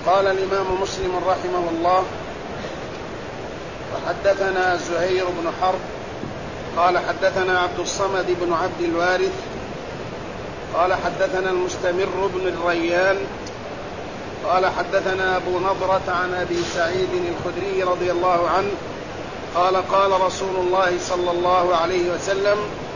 قال الإمام مسلم رحمه الله: وحدثنا زهير بن حرب قال حدثنا عبد الصمد بن عبد الوارث قال حدثنا المستمر بن الريان قال حدثنا أبو نضرة عن أبي سعيد الخدري رضي الله عنه قال قال رسول الله صلى الله عليه وسلم: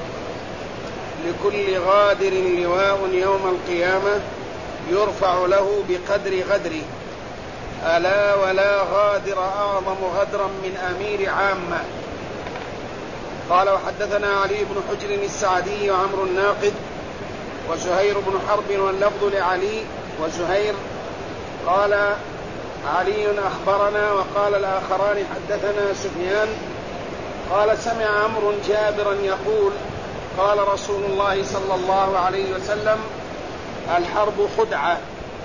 لكل غادر لواء يوم القيامة يرفع له بقدر غدره، ألا ولا غادر أعظم غدرا من أمير عامة. قال وحدثنا علي بن حجر السعدي وعمرو الناقد وزهير بن حرب واللفظ لعلي وزهير قال علي أخبرنا وقال الآخران حدثنا سفيان قال سمع عمرو جابرا يقول: قال رسول الله صلى الله عليه وسلم: الحرب خدعة.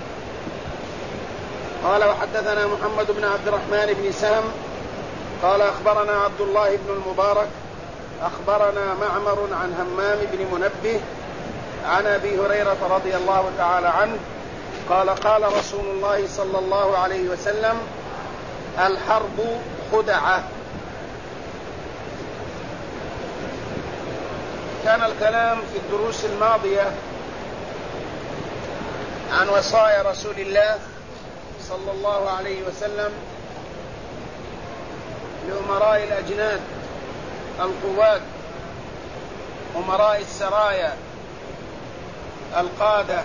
قال وحدثنا محمد بن عبد الرحمن بن سهم قال أخبرنا عبد الله بن المبارك أخبرنا معمر عن همام بن منبه عن أبي هريرة رضي الله تعالى عنه قال قال رسول الله صلى الله عليه وسلم: الحرب خدعة. كان الكلام في الدروس الماضية عن وصايا رسول الله صلى الله عليه وسلم لأمراء الأجناد القواد، أمراء السرايا القادة،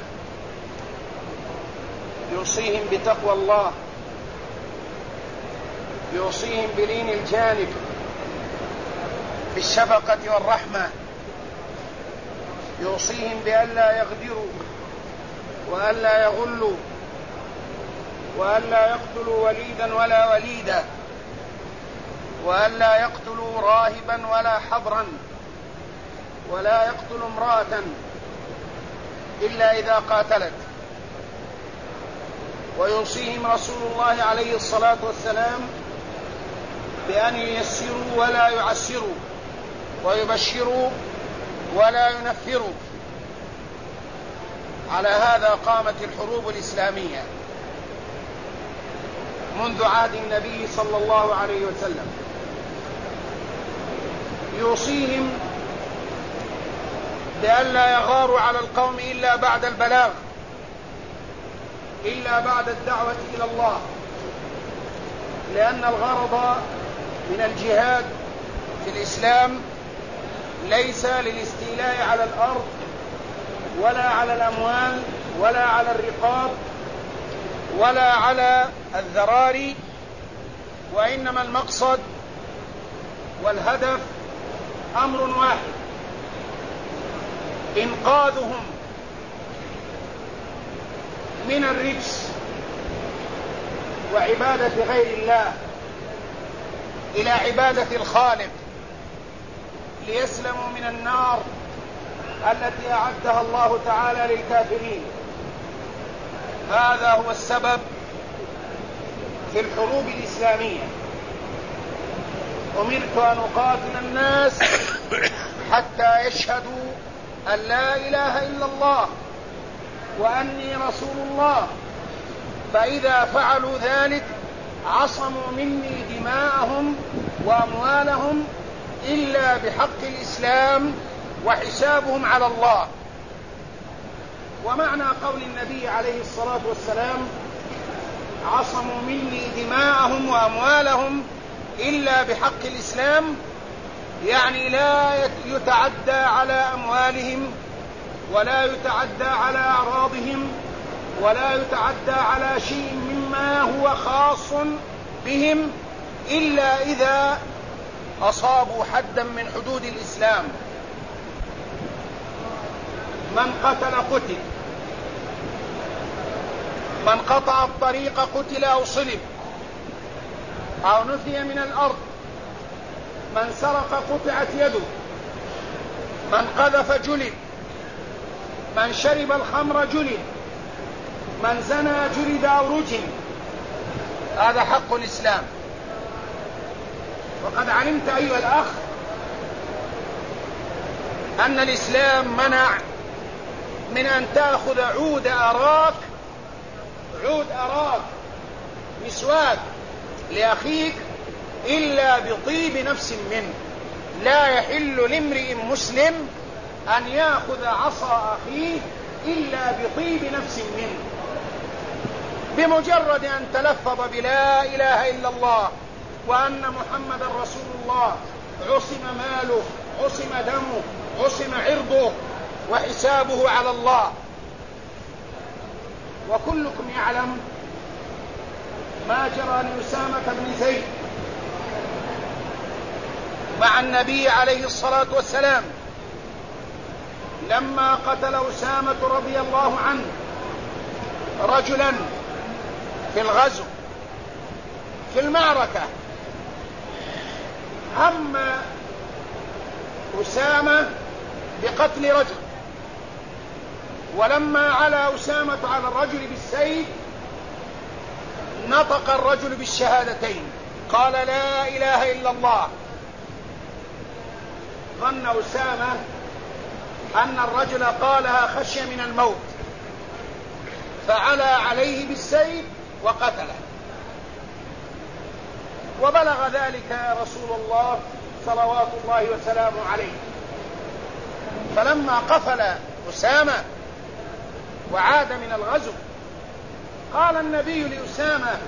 يوصيهم بتقوى الله، يوصيهم بلين الجانب في الشفقة والرحمة، يوصيهم بألا يغدروا وألا يغلوا وألا يقتلوا وليدا ولا وليدا وألا يقتلوا راهبا ولا حبرا ولا يقتلوا امرأة إلا إذا قاتلت. ويوصيهم رسول الله عليه الصلاة والسلام بأن ييسروا ولا يعسروا ويبشروا ولا ينفروا. على هذا قامت الحروب الإسلامية منذ عهد النبي صلى الله عليه وسلم. يوصيهم بألا يغاروا على القوم إلا بعد البلاغ، إلا بعد الدعوة إلى الله، لأن الغرض من الجهاد في الإسلام ليس للاستيلاء على الأرض ولا على الأموال ولا على الرقاب ولا على الذراري، وإنما المقصد والهدف أمر واحد: إنقاذهم من الرجس وعبادة غير الله إلى عبادة الخالق، ليسلموا من النار التي أعدها الله تعالى للكافرين. هذا هو السبب في الحروب الإسلامية. أمرت أن أقاتل الناس حتى يشهدوا أن لا إله إلا الله وأني رسول الله، فإذا فعلوا ذلك عصموا مني دماءهم وأموالهم إلا بحق الإسلام وحسابهم على الله. ومعنى قول النبي عليه الصلاة والسلام: عصموا مني دماءهم وأموالهم إلا بحق الإسلام، يعني لا يتعدى على أموالهم ولا يتعدى على أعراضهم ولا يتعدى على شيء مما هو خاص بهم إلا إذا أصابوا حدا من حدود الإسلام. من قتل قتل، من قطع الطريق قتل أو صلب أو نفي من الأرض، من سرق قطعت يده، من قذف جلد، من شرب الخمر جلد، من زنى جلد أو رجم. هذا حق الإسلام. وقد علمت أيها الأخ أن الإسلام منع من أن تأخذ عود أراك مسواك لأخيك إلا بطيب نفس منه. لا يحل لامرئ مسلم أن يأخذ عصا أخيه إلا بطيب نفس منه. بمجرد أن تلفظ بلا إله إلا الله وأن محمد رسول الله عصم ماله، عصم دمه، عصم عرضه، وحسابه على الله. وكلكم يعلم ما جرى لأسامة بن زيد مع النبي عليه الصلاة والسلام لما قتل أسامة رضي الله عنه رجلا في الغزو في المعركة. هم أسامة بقتل رجل، ولما علا أسامة على الرجل بالسيف نطق الرجل بالشهادتين، قال لا إله إلا الله. ظن أسامة أن الرجل قالها خشية من الموت، فعلى عليه بالسيف وقتله. وبلغ ذلك رسول الله صلوات الله وسلامه عليه، فلما قفل أسامة وعاد من الغزو قال النبي لأسامة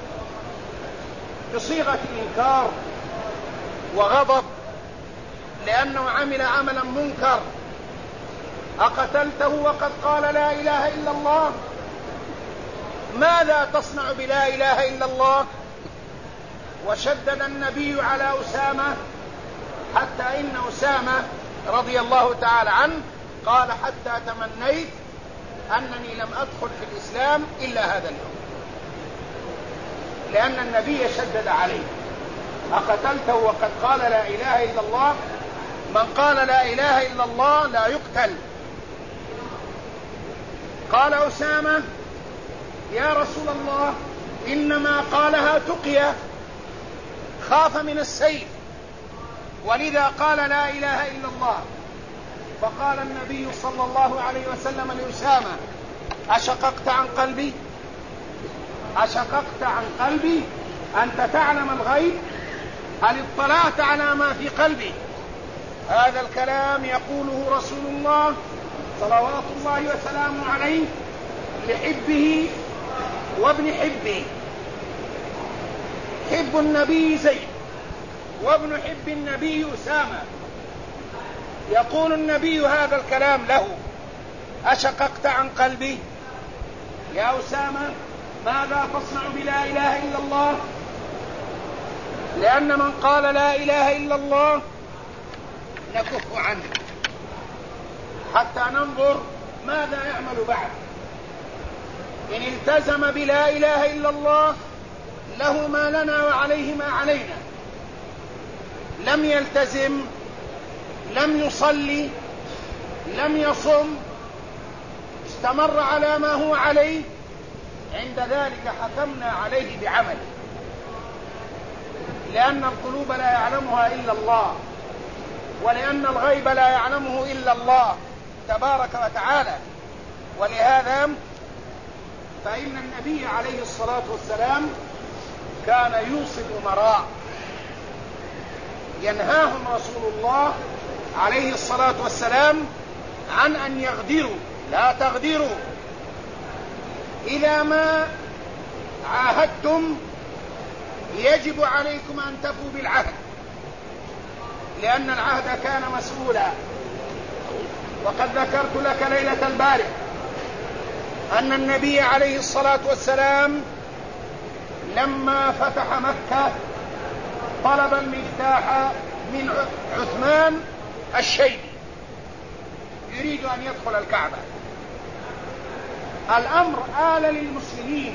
بصيغة إنكار وغضب لأنه عمل عملا منكر: أقتلته وقد قال لا إله إلا الله؟ ماذا تصنع بلا إله إلا الله؟ وشدد النبي على أسامة حتى إن أسامة رضي الله تعالى عنه قال: حتى تمنيت أنني لم أدخل في الإسلام إلا هذا اليوم، لأن النبي شدد عليه: أقتلته وقد قال لا إله إلا الله؟ من قال لا إله إلا الله لا يقتل. قال أسامة: يا رسول الله، إنما قالها تقيا، خاف من السيف ولذا قال لا إله إلا الله. فقال النبي صلى الله عليه وسلم لأسامة: أشققت عن قلبي؟ أشققت عن قلبي؟ أنت تعلم الغيب؟ هل اطلعت على ما في قلبي؟ هذا الكلام يقوله رسول الله صلوات الله وسلامه عليه لحبه وابن حبه. حب النبي زيد وابن حب النبي أسامة. يقول النبي هذا الكلام له: أشققت عن قلبي يا أسامة؟ ماذا تصنع بلا إله إلا الله؟ لأن من قال لا إله إلا الله نكف عنه حتى ننظر ماذا يعمل بعد. إن التزم بلا إله إلا الله له ما لنا وعليه ما علينا. لم يلتزم، لم يصلي، لم يصم، استمر على ما هو عليه، عند ذلك حكمنا عليه بعمله، لأن القلوب لا يعلمها إلا الله، ولأن الغيب لا يعلمه إلا الله تبارك وتعالى. ولهذا فإن النبي عليه الصلاة والسلام كان يوصي الأمراء، ينهاهم رسول الله عليه الصلاة والسلام عن أن يغدروا. لا تغدروا، إذا ما عاهدتم يجب عليكم أن تفوا بالعهد، لأن العهد كان مسؤولا. وقد ذكرت لك ليلة البارحة أن النبي عليه الصلاة والسلام لما فتح مكة طلب المفتاح من عثمان الشيبي، يريد أن يدخل الكعبة. الأمر آل للمسلمين،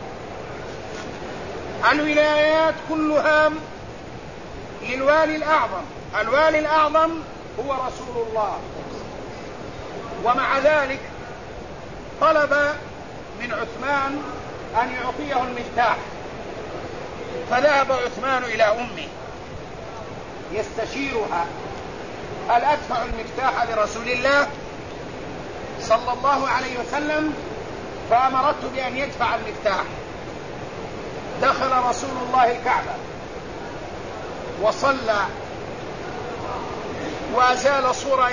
الولايات كلها للوالي الأعظم. الوالي الأعظم هو رسول الله، ومع ذلك طلب من عثمان أن يعطيه المفتاح. فذهب عثمان إلى أمه يستشيرها: هل أدفع المفتاح لرسول الله صلى الله عليه وسلم؟ فأمرته بأن يدفع المفتاح. دخل رسول الله الكعبة وصلى وأزال صورة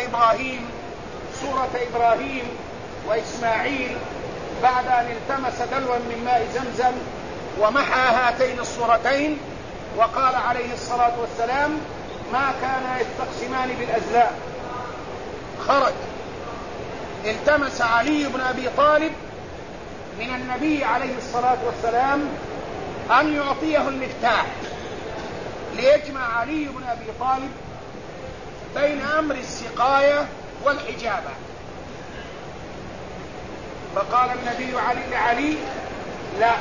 إبراهيم وإسماعيل بعد أن التمس دلوا من ماء زمزم ومحى هاتين الصورتين، وقال عليه الصلاة والسلام: ما كانا يستقسمان بالأزلام. خرج التمس علي بن أبي طالب من النبي عليه الصلاة والسلام أن يعطيه المفتاح ليجمع علي بن أبي طالب بين أمر السقاية والحجابة. فقال النبي لعلي: لا،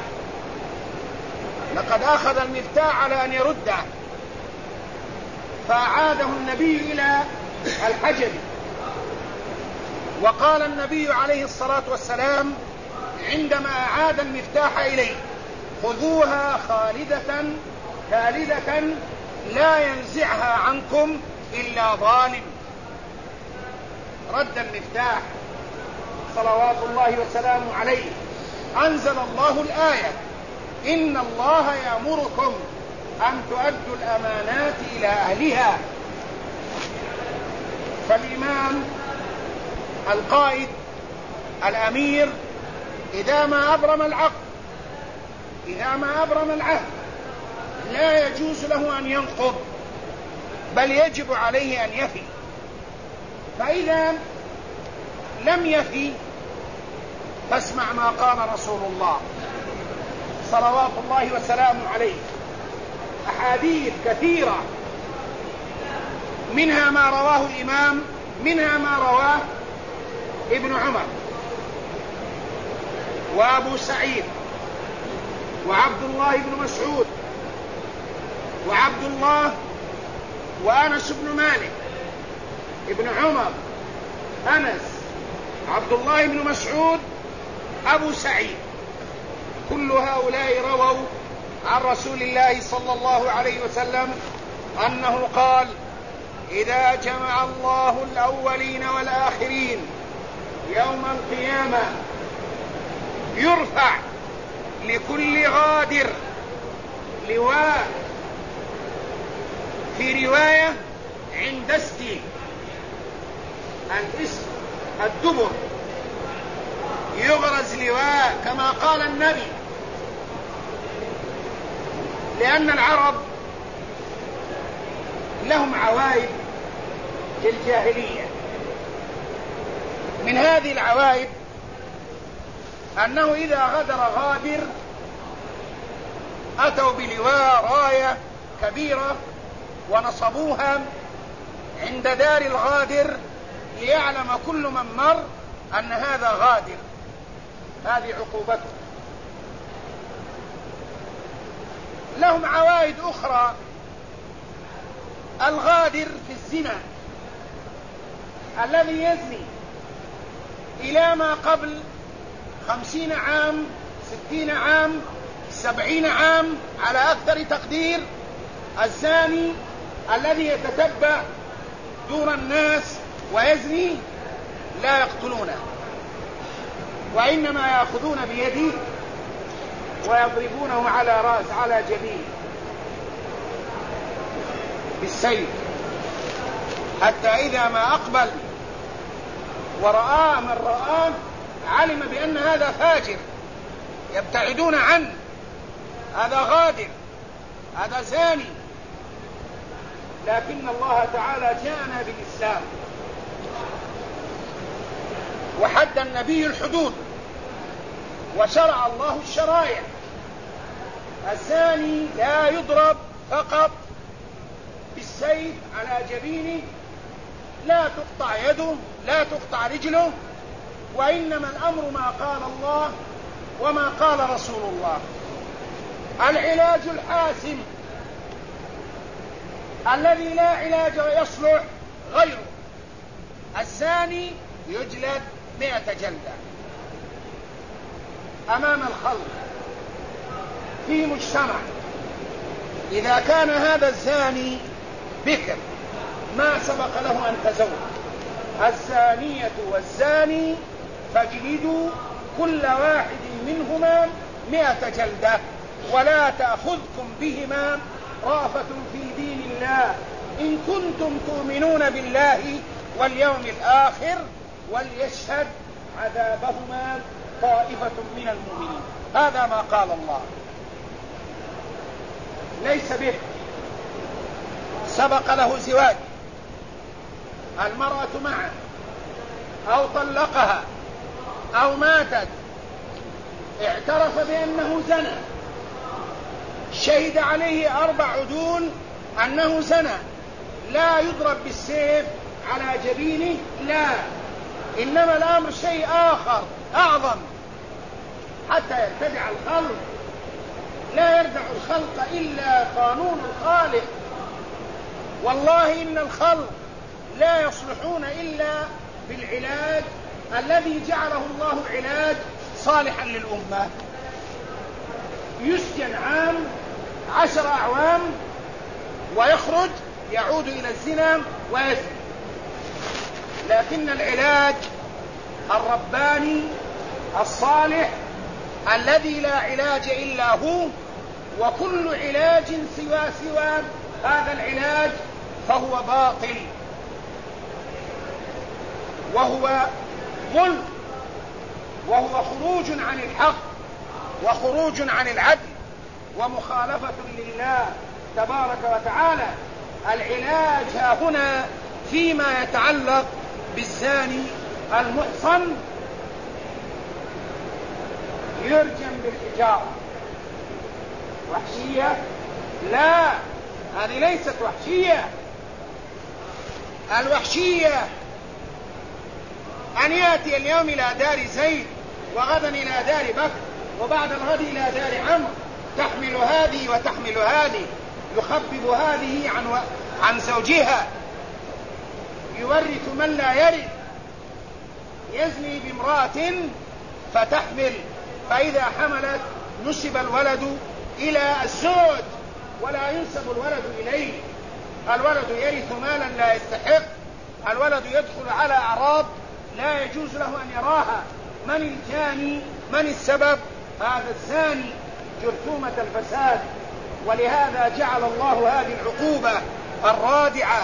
لقد أخذ المفتاح على أن يرده، فأعاده النبي إلى الحجب. وقال النبي عليه الصلاة والسلام عندما أعاد المفتاح إليه: خذوها خالدة لا ينزعها عنكم إلا ظالم. رد المفتاح صلوات الله وسلامه عليه. أنزل الله الآية: إن الله يأمركم أن تؤدوا الأمانات إلى أهلها. فالإمام القائد الأمير إذا ما أبرم العهد لا يجوز له أن ينقض، بل يجب عليه أن يفي. فإذا لم يفي فاسمع ما قال رسول الله صلوات الله وسلامه عليه. أحاديث كثيرة منها ما رواه الإمام، منها ما رواه ابن عمر وأبو سعيد وعبد الله بن مسعود وعبد الله وأنس بن مالك، ابن عمر، أنس، عبد الله بن مسعود، أبو سعيد، كل هؤلاء رووا عن رسول الله صلى الله عليه وسلم أنه قال: إذا جمع الله الأولين والآخرين يوم القيامة يرفع لكل غادر لواء، في رواية عند اسم الاسم الدبر، يغرز لواء كما قال النبي، لأن العرب لهم عوايد في الجاهلية. من هذه العوايد أنه إذا غدر غادر أتوا بلواء راية كبيرة ونصبوها عند دار الغادر ليعلم كل من مر أن هذا غادر. هذه عقوبته. لهم عوائد أخرى. الغادر في الزنا الذي يزني إلى ما قبل 50 عام 60 عام 70 عام على أكثر تقدير، الزاني الذي يتتبع دور الناس ويزني لا يقتلونه، وإنما يأخذون بيده ويضربونه على جبينه بالسيف، حتى إذا ما أقبل ورآه من رآه علم بأن هذا فاجر، يبتعدون عنه، هذا غادر، هذا زاني. لكن الله تعالى جاءنا بالإسلام وحد النبي الحدود وشرع الله الشرائع. الزاني لا يضرب فقط بالسيف على جبينه، لا تقطع يده، لا تقطع رجله، وإنما الأمر ما قال الله وما قال رسول الله. العلاج الحاسم الذي لا علاج يصلح غيره: الزاني يجلد 100 جلدة أمام الخلق في مجتمع. إذا كان هذا الزاني بكر ما سبق له أن تزوج، الزانية والزاني فاجلدوا كل واحد منهما 100 جلدة. ولا تأخذكم بهما رأفة في دين الله إن كنتم تؤمنون بالله واليوم الآخر وليشهد عذابهما طائفة من المؤمنين. هذا ما قال الله. ليس به سبق له زواج، المرأة معه أو طلقها أو ماتت، اعترف بأنه زنى، شهد عليه 4 عدول أنه زنى، لا يضرب بالسيف على جبينه، لا، إنما الأمر شيء آخر أعظم حتى يرتدع الخلق. لا يردع الخلق إلا قانون الخالق، والله إن الخلق لا يصلحون إلا بالعلاج الذي جعله الله علاج صالحا للأمة. يسجن عام 10 أعوام ويخرج يعود إلى الزنا ويزني. لكن العلاج الرباني الصالح الذي لا علاج إلا هو، وكل علاج سوى هذا العلاج فهو باطل، وهو ظلم، وهو خروج عن الحق وخروج عن العدل ومخالفة لله تبارك وتعالى. العلاج ها هنا فيما يتعلق بالزاني المحصن يرجم بالحجارة. وحشية؟ لا، هذه ليست وحشية. الوحشية أن يأتي اليوم إلى دار زيد وغدا إلى دار بكر وبعد الغد إلى دار عمرو، تحمل هذه وتحمل هذه، يخبب هذه عن زوجها، يورث من لا يرث، يزني بامرأة فتحمل، فإذا حملت نسب الولد إلى الزوج ولا ينسب الولد إليه. الولد يرث مالا لا يستحق، الولد يدخل على أعراض لا يجوز له أن يراها. من الجاني؟ من السبب؟ هذا الزاني، جرثومة الفساد. ولهذا جعل الله هذه العقوبة الرادعة.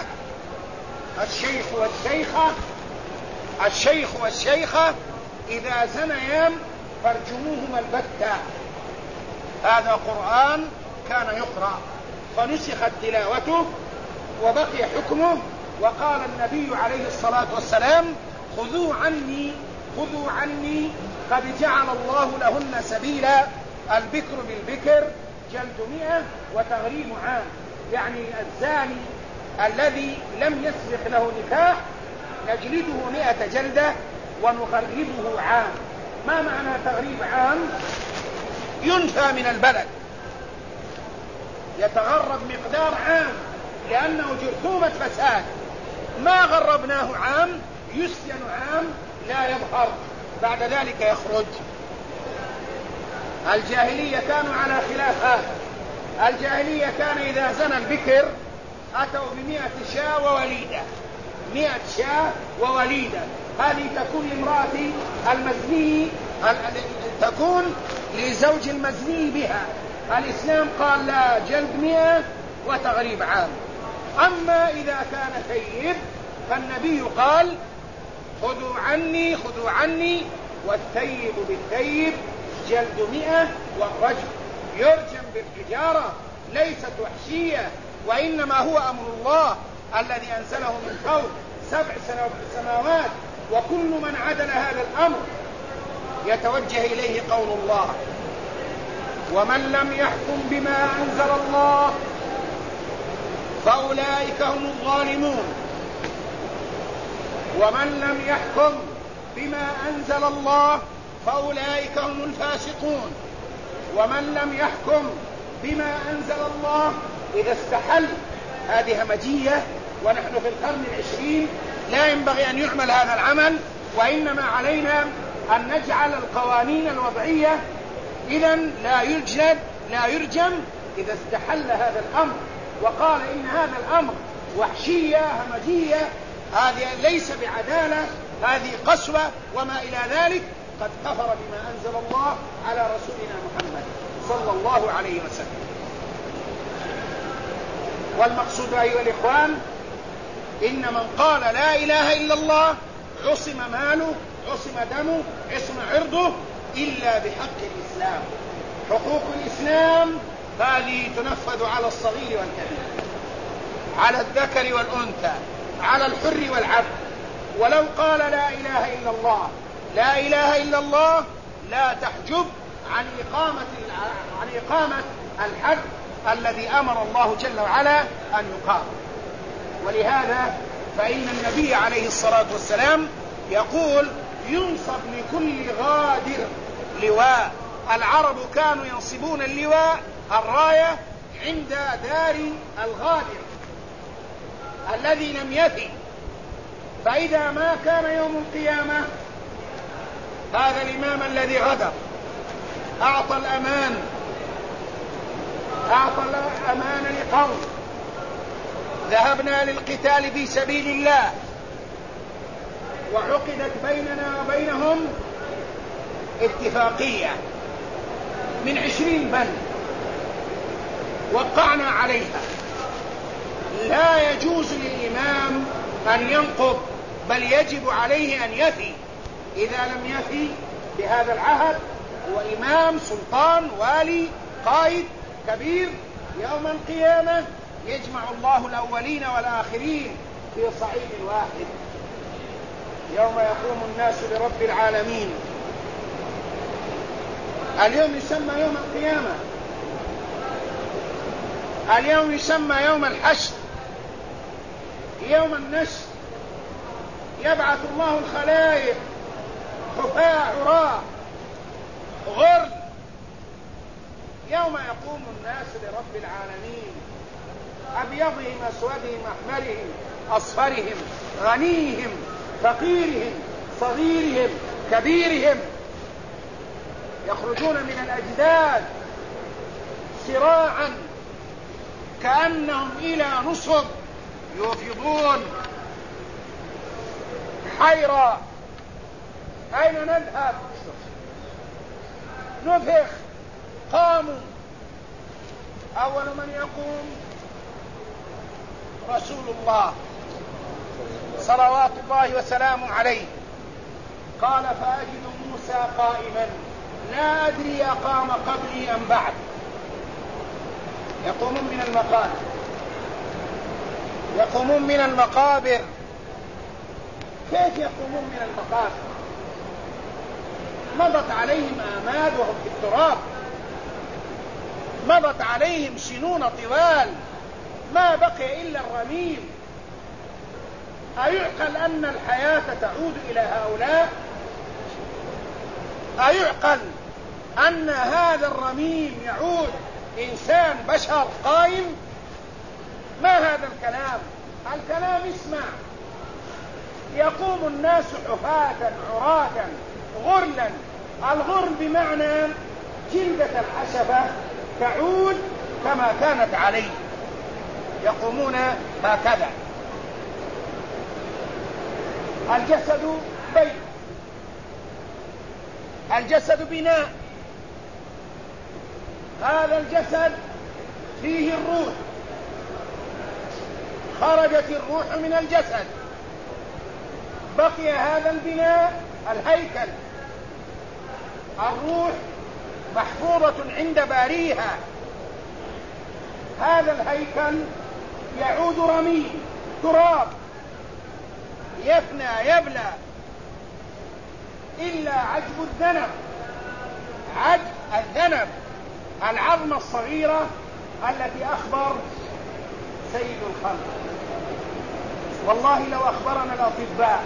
الشيخ والشيخة إذا زنيا فارجموهما البتة. هذا قرآن كان يقرأ فنسخت تلاوته وبقي حكمه، وقال النبي عليه الصلاة والسلام: خذوا عني قد جعل الله لهن سبيلا، البكر بالبكر جلد 100 وتغريم عام. يعني الزاني الذي لم يسبق له نكاح نجلده 100 جلدة ونغربه عام. ما معنى تغريب عام؟ ينفى من البلد، يتغرب مقدار عام لأنه جرثومة فساد. ما غربناه عام يسجن عام لا يظهر، بعد ذلك يخرج. الجاهلية كانوا على خلاف هذا. الجاهلية كان إذا زنى البكر أتوا ب100 شاة ووليدة، 100 شاة ووليدة. هذه تكون لامرأة المزني، تكون لزوج المزني بها. الإسلام قال لا، جلد 100 وتغريب عام. أما إذا كان ثيب فالنبي قال: خذوا عني والثيب بالثيب جلد 100 والرجم. يرجم بالحجارة، ليست وحشية، وإنما هو أمر الله الذي أنزله من فوق 7 سماوات. وكل من عدل هذا الأمر يتوجه إليه قول الله: ومن لم يحكم بما أنزل الله فأولئك هم الظالمون. ومن لم يحكم بما أنزل الله فأولئك هم الفاسقون. ومن لم يحكم بما أنزل الله إذا استحل، هذه همجية، ونحن في القرن 20 لا ينبغي أن يعمل هذا العمل، وإنما علينا أن نجعل القوانين الوضعية. إذن لا يرجم إذا استحل هذا الأمر. وقال إن هذا الأمر وحشية همجية، هذه ليس بعدالة، هذه قسوة وما إلى ذلك، قد كفر بما أنزل الله على رسولنا محمد صلى الله عليه وسلم. والمقصود أيها الإخوان إن من قال لا إله إلا الله عصم ماله، عصم دمه، عصم عرضه، إلا بحق الإسلام. حقوق الإسلام هذه تنفذ على الصغير والكبير، على الذكر والأنثى، على الحر والعبد. ولو قال لا إله إلا الله، لا إله إلا الله لا تحجب عن إقامة الحد الذي أمر الله جل وعلا أن يقام. ولهذا فإن النبي عليه الصلاة والسلام يقول ينصب لكل غادر لواء. العرب كانوا ينصبون اللواء الراية عند دار الغادر الذي لم يفي، فإذا ما كان يوم القيامة هذا الإمام الذي غدر أعطى الأمان لقوم، ذهبنا للقتال في سبيل الله وعقدت بيننا وبينهم اتفاقية من 20 بند وقعنا عليها، لا يجوز للإمام أن ينقض، بل يجب عليه أن يفي. إذا لم يفي بهذا العهد هو إمام، سلطان، والي، قائد كبير، يوم القيامة يجمع الله الأولين والآخرين في صعيد واحد يوم يقوم الناس لرب العالمين. اليوم يسمى يوم القيامة، اليوم يسمى يوم الحشر، يوم النشر. يبعث الله الخلائق حفاة عراة غرل يوم يقوم الناس لرب العالمين، أبيضهم أسودهم أحمرهم أصفرهم، غنيهم فقيرهم صغيرهم كبيرهم، يخرجون من الأجداث سراعا كأنهم إلى نصب يوفضون حيرة. أين نذهب؟ نفخ. قاموا. أول من يقوم رسول الله صلوات الله وسلامه عليه، قال فأجد موسى قائما لا أدري أقام قبلي أم بعد. يقومون من المقابر، يقومون من المقابر. كيف يقومون من المقابر؟ مضت عليهم آماد وهم في التراب، مضت عليهم سنون طوال، ما بقي إلا الرميم. أيعقل أن الحياة تعود إلى هؤلاء؟ أيعقل أن هذا الرميم يعود إنسان بشر قائم؟ ما هذا الكلام؟ الكلام اسمع. يقوم الناس حفاة عراة غرلا. الغرل بمعنى جلدة الحشبة تعود كما كانت عليه، يقومون هكذا. الجسد بيت، الجسد بناء، هذا الجسد فيه الروح، خرجت الروح من الجسد، بقي هذا البناء الهيكل. الروح محفوظة عند باريها، هذا الهيكل يعود رميم تراب يفنى يبلى إلا عجب الذنب. عجب الذنب العظمة الصغيرة التي أخبر سيد الخلق. والله لو أخبرنا الأطباء،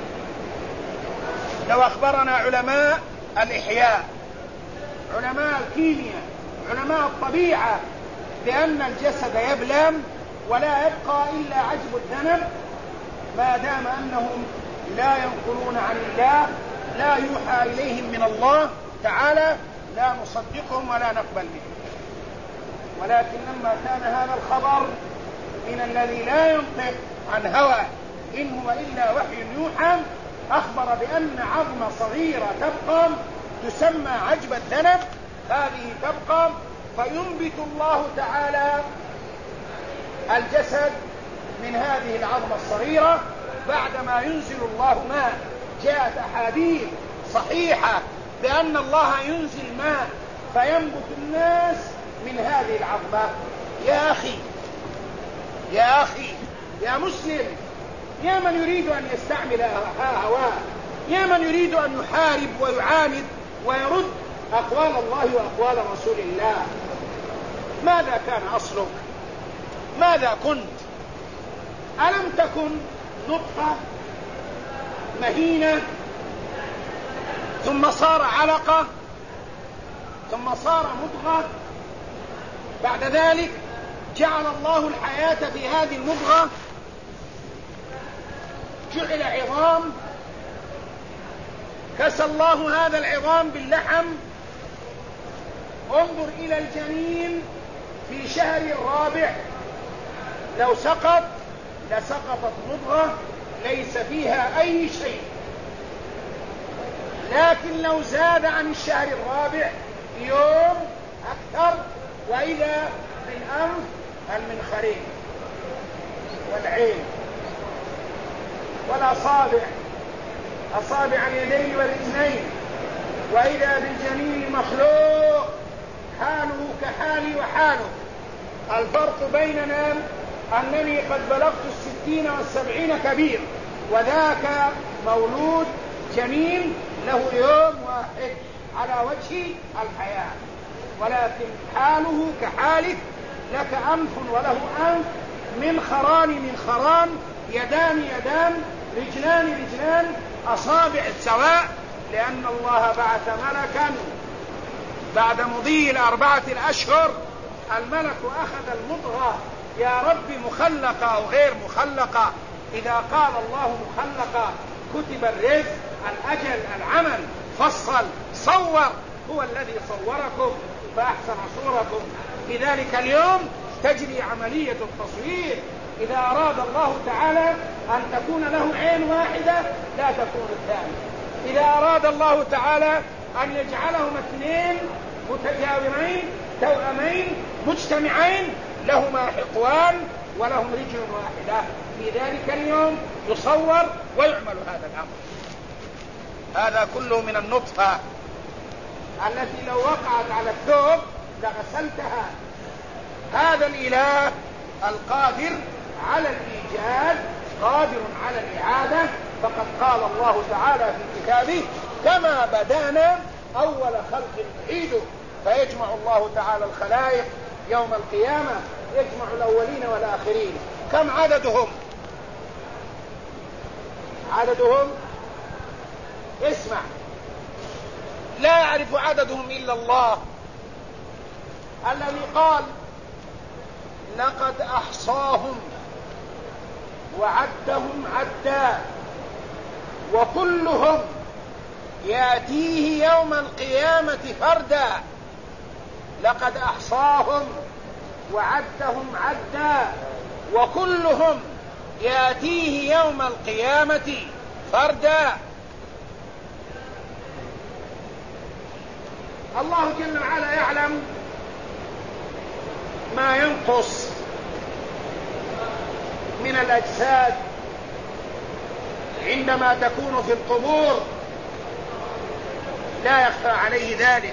لو أخبرنا علماء الإحياء، علماء الكيمياء، علماء الطبيعة، بأن الجسد يبلم ولا يبقى إلا عجب الذنب، ما دام أنهم لا ينقلون عن الله، لا يوحى إليهم من الله تعالى، لا نصدقهم ولا نقبل بهم. ولكن لما كان هذا الخبر من الذي لا ينطق عن هوى إن هو إلا وحي يوحى، أخبر بأن عظمة صغيرة تبقى تسمى عجب الذنب، هذه تبقى، فينبت الله تعالى الجسد من هذه العظمة الصغيرة بعدما ينزل الله ماء. جاءت أحاديث صحيحة بأن الله ينزل ماء فينبت الناس من هذه العظمة. يا أخي يا أخي يا مسلم، يا من يريد أن يستعمل هواه، يا من يريد أن يحارب ويعاند ويرد أقوال الله وأقوال رسول الله، ماذا كان أصلك؟ ماذا كنت؟ ألم تكن نطفة مهينة ثم صار علقة ثم صار مضغة، بعد ذلك جعل الله الحياة في هذه المضغة، جعل عظام، كسى الله هذا العظام باللحم. انظر إلى الجنين في شهر الرابع، لو سقط لسقطت مضغة ليس فيها أي شيء، لكن لو زاد عن الشهر الرابع يوم أكثر، وإذا بالأنف المنخرين والعين والأصابع، أصابع اليدين والرجلين، وإذا بالجنين مخلوق حاله كحالي وحاله. الفرق بيننا أنني قد بلغت 60 و70 كبير، وذاك مولود جنين له يوم واحد على وجه الحياة، ولكن حاله كحالك، لك أنف وله أنف، من خران، يدان، رجلان، أصابع سواء، لأن الله بعث ملكا بعد مضي 4 الأشهر. الملك أخذ المضغة، يا رب مخلقة أو غير مخلقة؟ إذا قال الله مخلقة كتب الرزق، الأجل، العمل، فصل، صور، هو الذي صوركم فأحسن صوركم. في ذلك اليوم تجري عملية التصوير. إذا أراد الله تعالى أن تكون له عين واحدة لا تكون الثانية، إذا أراد الله تعالى أن يجعلهم 2 متجاورين توأمين مجتمعين لهما حقوان ولهم رجل واحدة، في ذلك اليوم يصور ويعمل هذا الأمر. هذا كله من النطفة التي لو وقعت على الثوب لغسلتها. هذا الإله القادر على الإيجاد قادر على الإعادة، فقد قال الله تعالى في كتابه: كما بدانا أول خلق نعيده. فيجمع الله تعالى الخلائق يوم القيامة، يجمع الأولين والآخرين. كم عددهم؟ اسمع، لا يعرف عددهم إلا الله، الذي قال: لقد أحصاهم وعدهم عدا وكلهم يأتيه يوم القيامة فردا. لقد أحصاهم وعدهم عدا وكلهم يأتيه يوم القيامة فردا. الله جل وعلا يعلم ما ينقص من الأجساد عندما تكون في القبور، لا يخفى عليه ذلك،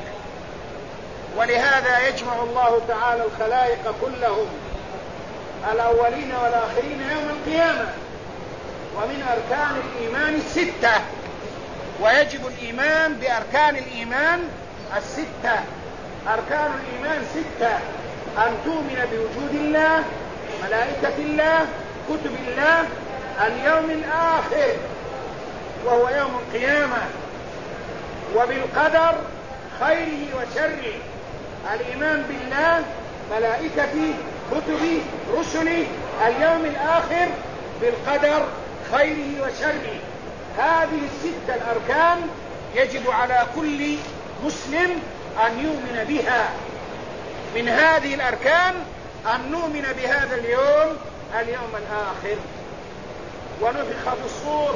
ولهذا يجمع الله تعالى الخلائق كلهم الأولين والآخرين يوم القيامة. ومن أركان الإيمان 6، ويجب الإيمان بأركان الإيمان 6. أركان الإيمان 6: أن تؤمن بوجود الله، ملائكة الله، كتب الله، اليوم الآخر وهو يوم القيامة، وبالقدر خيره وشره. الإيمان بالله، ملائكته، كتبه، رسله، اليوم الآخر، بالقدر خيره وشره. هذه 6 الأركان يجب على كل مسلم أن يؤمن بها. من هذه الأركان أن نؤمن بهذا اليوم الآخر. ونفخ في الصور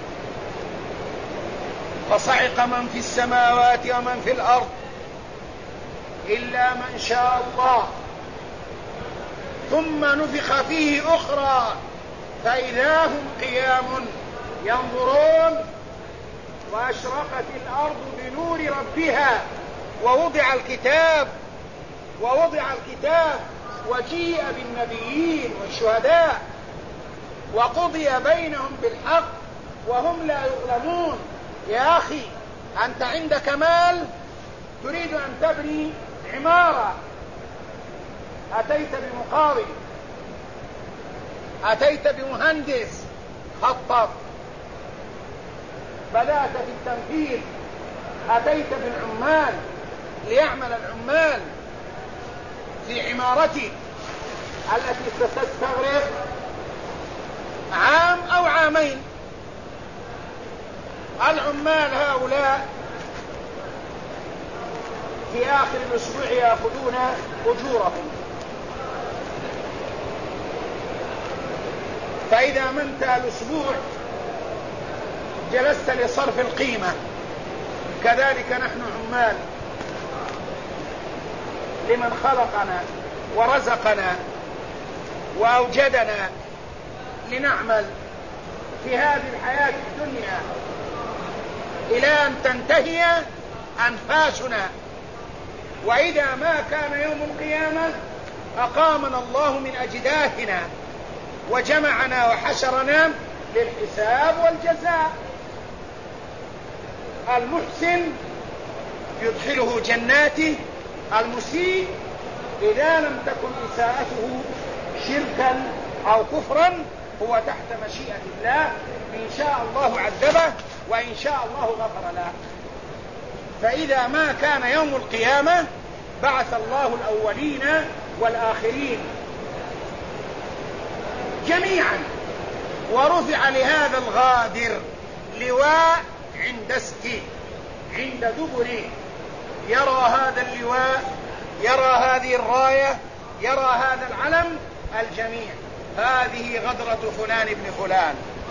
فصعق من في السماوات ومن في الأرض إلا من شاء الله، ثم نفخ فيه أخرى فإذا هم قيام ينظرون، وأشرقت الأرض بنور ربها ووضع الكتاب وجيء بالنبيين والشهداء وقضي بينهم بالحق وهم لا يظلمون. يا أخي، أنت عندك مال تريد أن تبني عمارة، أتيت بمقاول، أتيت بمهندس خطط، بدأت في التنفيذ، أتيت بالعمال ليعمل العمال في عمارتك التي ستستغرق عام أو عامين. العمال هؤلاء في آخر الأسبوع يأخذون أجورهم، فإذا منتهى الأسبوع جلست لصرف القيمة. كذلك نحن عمال لمن خلقنا ورزقنا وأوجدنا لنعمل في هذه الحياة الدنيا إلى أن تنتهي أنفاسنا. وإذا ما كان يوم القيامة أقامنا الله من أجداثنا وجمعنا وحشرنا للحساب والجزاء. المحسن يدخله جناته، المسيء إذا لم تكن إساءته شركا أو كفرا هو تحت مشيئة الله، إن شاء الله عذبه وإن شاء الله غفر له. فإذا ما كان يوم القيامة بعث الله الأولين والآخرين جميعا، ورفع لهذا الغادر لواء عند اسكي عند دبره، يرى هذا اللواء، يرى هذه الراية، يرى هذا العلم، الجميع هذه غدرة فلان ابن فلان.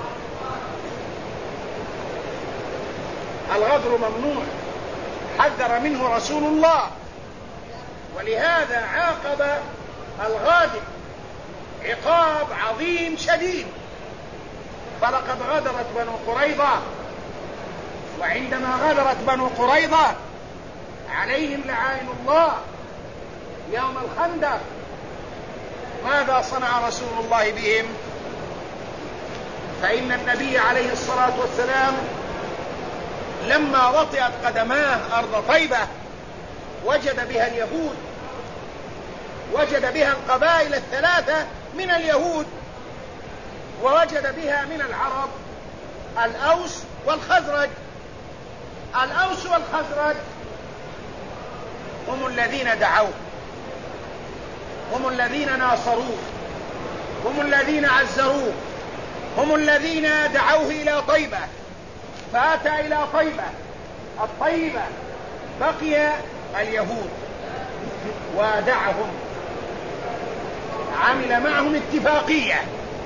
الغدر ممنوع، حذر منه رسول الله، ولهذا عاقب الغادر عقاب عظيم شديد. فلقد غدرت بنو قريظة، وعندما غدرت بنو قريظة عليهم لعائن الله يوم الخندق، ماذا صنع رسول الله بهم؟ فإن النبي عليه الصلاة والسلام لما وطئت قدماه أرض طيبة وجد بها اليهود، وجد بها القبائل الثلاثة من اليهود، ووجد بها من العرب الأوس والخزرج. الأوس والخزرج هم الذين دعوه، هم الذين ناصروه، هم الذين عزروه، هم الذين دعوه إلى طيبة، فأتى إلى طيبة الطيبة، بقي اليهود ودعهم، عمل معهم اتفاقية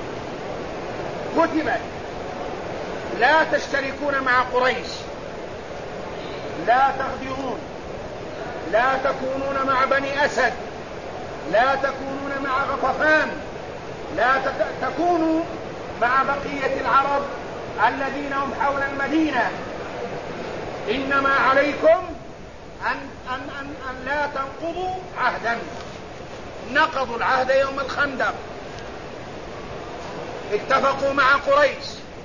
كتبت: لا تشتركون مع قريش، لا تغدرون، لا تكونون مع بني أسد، لا تكونون مع غطفان، لا تكونوا مع بقية العرب الذين هم حول المدينة، إنما عليكم أن لا تنقضوا عهدا. نقضوا العهد يوم الخندق، اتفقوا مع قريش،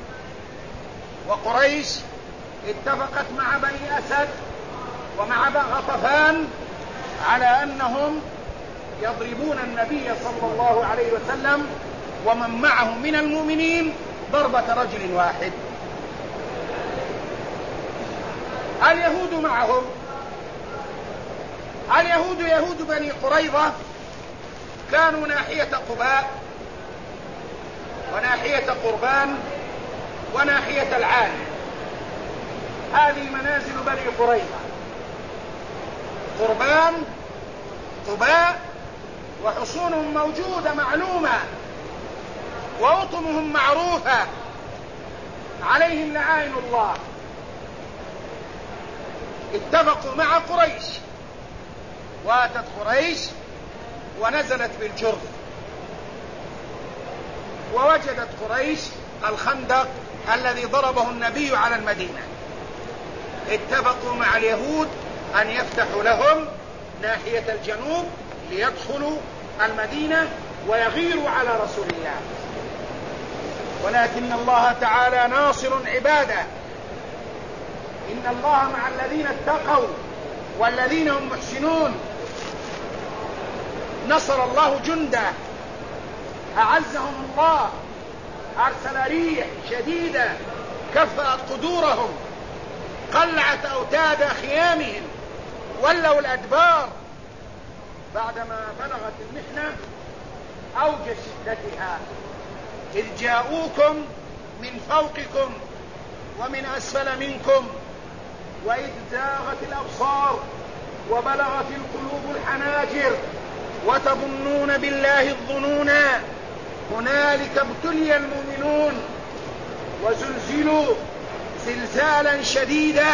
وقريش اتفقت مع بني أسد ومع غطفان على أنهم يضربون النبي صلى الله عليه وسلم ومن معه من المؤمنين ضربة رجل واحد. اليهود معهم، اليهود يهود بني قريظة كانوا ناحية قباء وناحية قربان وناحية العالي، هذه منازل بني قريظة، قربان، قباء، وحصونهم موجودة معلومة، وأطمهم معروفة، عليهم لعائن الله. اتفقوا مع قريش واتت قريش ونزلت بالجرف، ووجدت قريش الخندق الذي ضربه النبي على المدينة. اتفقوا مع اليهود أن يفتحوا لهم ناحية الجنوب ليدخلوا المدينة ويغيروا على رسول الله، ولكن الله تعالى ناصر عباده. إن الله مع الذين اتقوا والذين هم محسنون. نصر الله جنده، أعزهم الله، أرسل ريح شديدة كفأت قدورهم، قلعت أوتاد خيامهم، ولوا الأدبار بعدما بلغت المحنة أوج شدتها، إذ جاءوكم من فوقكم ومن أسفل منكم، وإذ زاغت الأبصار وبلغت القلوب الحناجر وتظنون بالله الظنونا، هنالك ابتلي المؤمنون وزلزلوا زلزالا شديدا.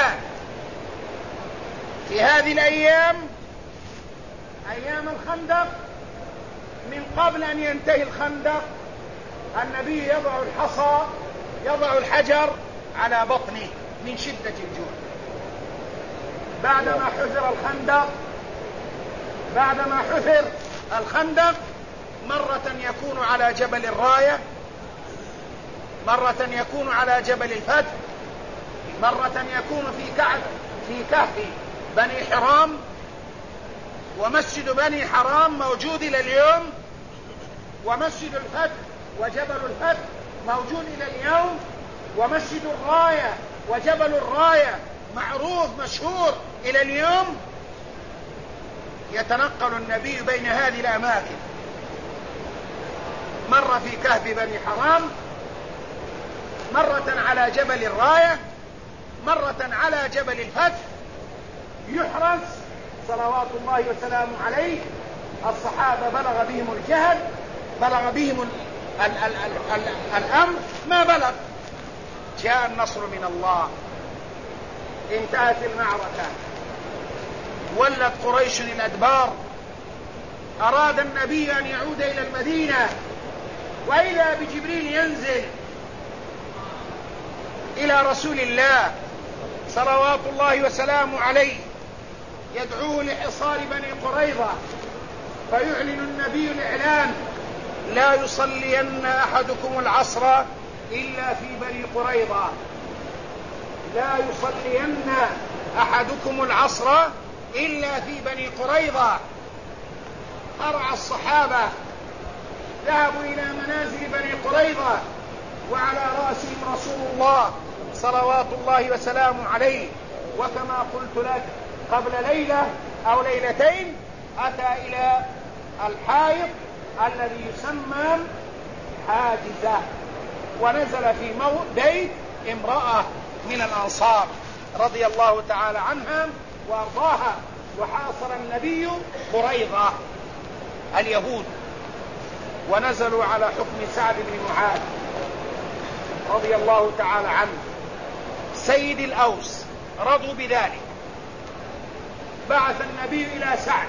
في هذه الأيام، أيام الخندق، من قبل أن ينتهي الخندق النبي يضع الحجر على بطنه من شدة الجوع. بعدما حفر الخندق مرة يكون على جبل الراية، مرة يكون على جبل الفتح، مرة يكون في كهف بني حرام. ومسجد بني حرام موجود إلى اليوم، ومسجد الفتح وجبل الفتح موجود إلى اليوم، ومسجد الراية وجبل الراية معروف مشهور إلى اليوم. يتنقل النبي بين هذه الأماكن، مرة في كهف بني حرام، مرة على جبل الراية، مرة على جبل الفتح. يحرس صلوات الله وسلامه عليه. الصحابة بلغ بهم الجهل، بلغ بهم الأمر ما بلغ. جاء النصر من الله، انتهت المعركة، ولت قريش الأدبار. أراد النبي أن يعود إلى المدينة، وإذا بجبريل ينزل إلى رسول الله صلوات الله وسلامه عليه يدعوه لحصار بني قريظة. فيعلن النبي الإعلان: لا يصلين أحدكم العصر إلا في بني قريظة، لا يصلين أحدكم العصر إلا في بني قريظة. أرعى الصحابة، ذهبوا إلى منازل بني قريظة، وعلى رأسهم رسول الله صلوات الله وسلامه عليه. وكما قلت لك قبل ليلة أو ليلتين، أتى إلى الحائط الذي يسمى حاجزة، ونزل في بيت امرأة من الأنصار رضي الله تعالى عنها وأرضاها. وحاصر النبي قريظة اليهود، ونزلوا على حكم سعد بن معاذ رضي الله تعالى عنه سيد الأوس. رضوا بذلك. بعث النبي إلى سعد،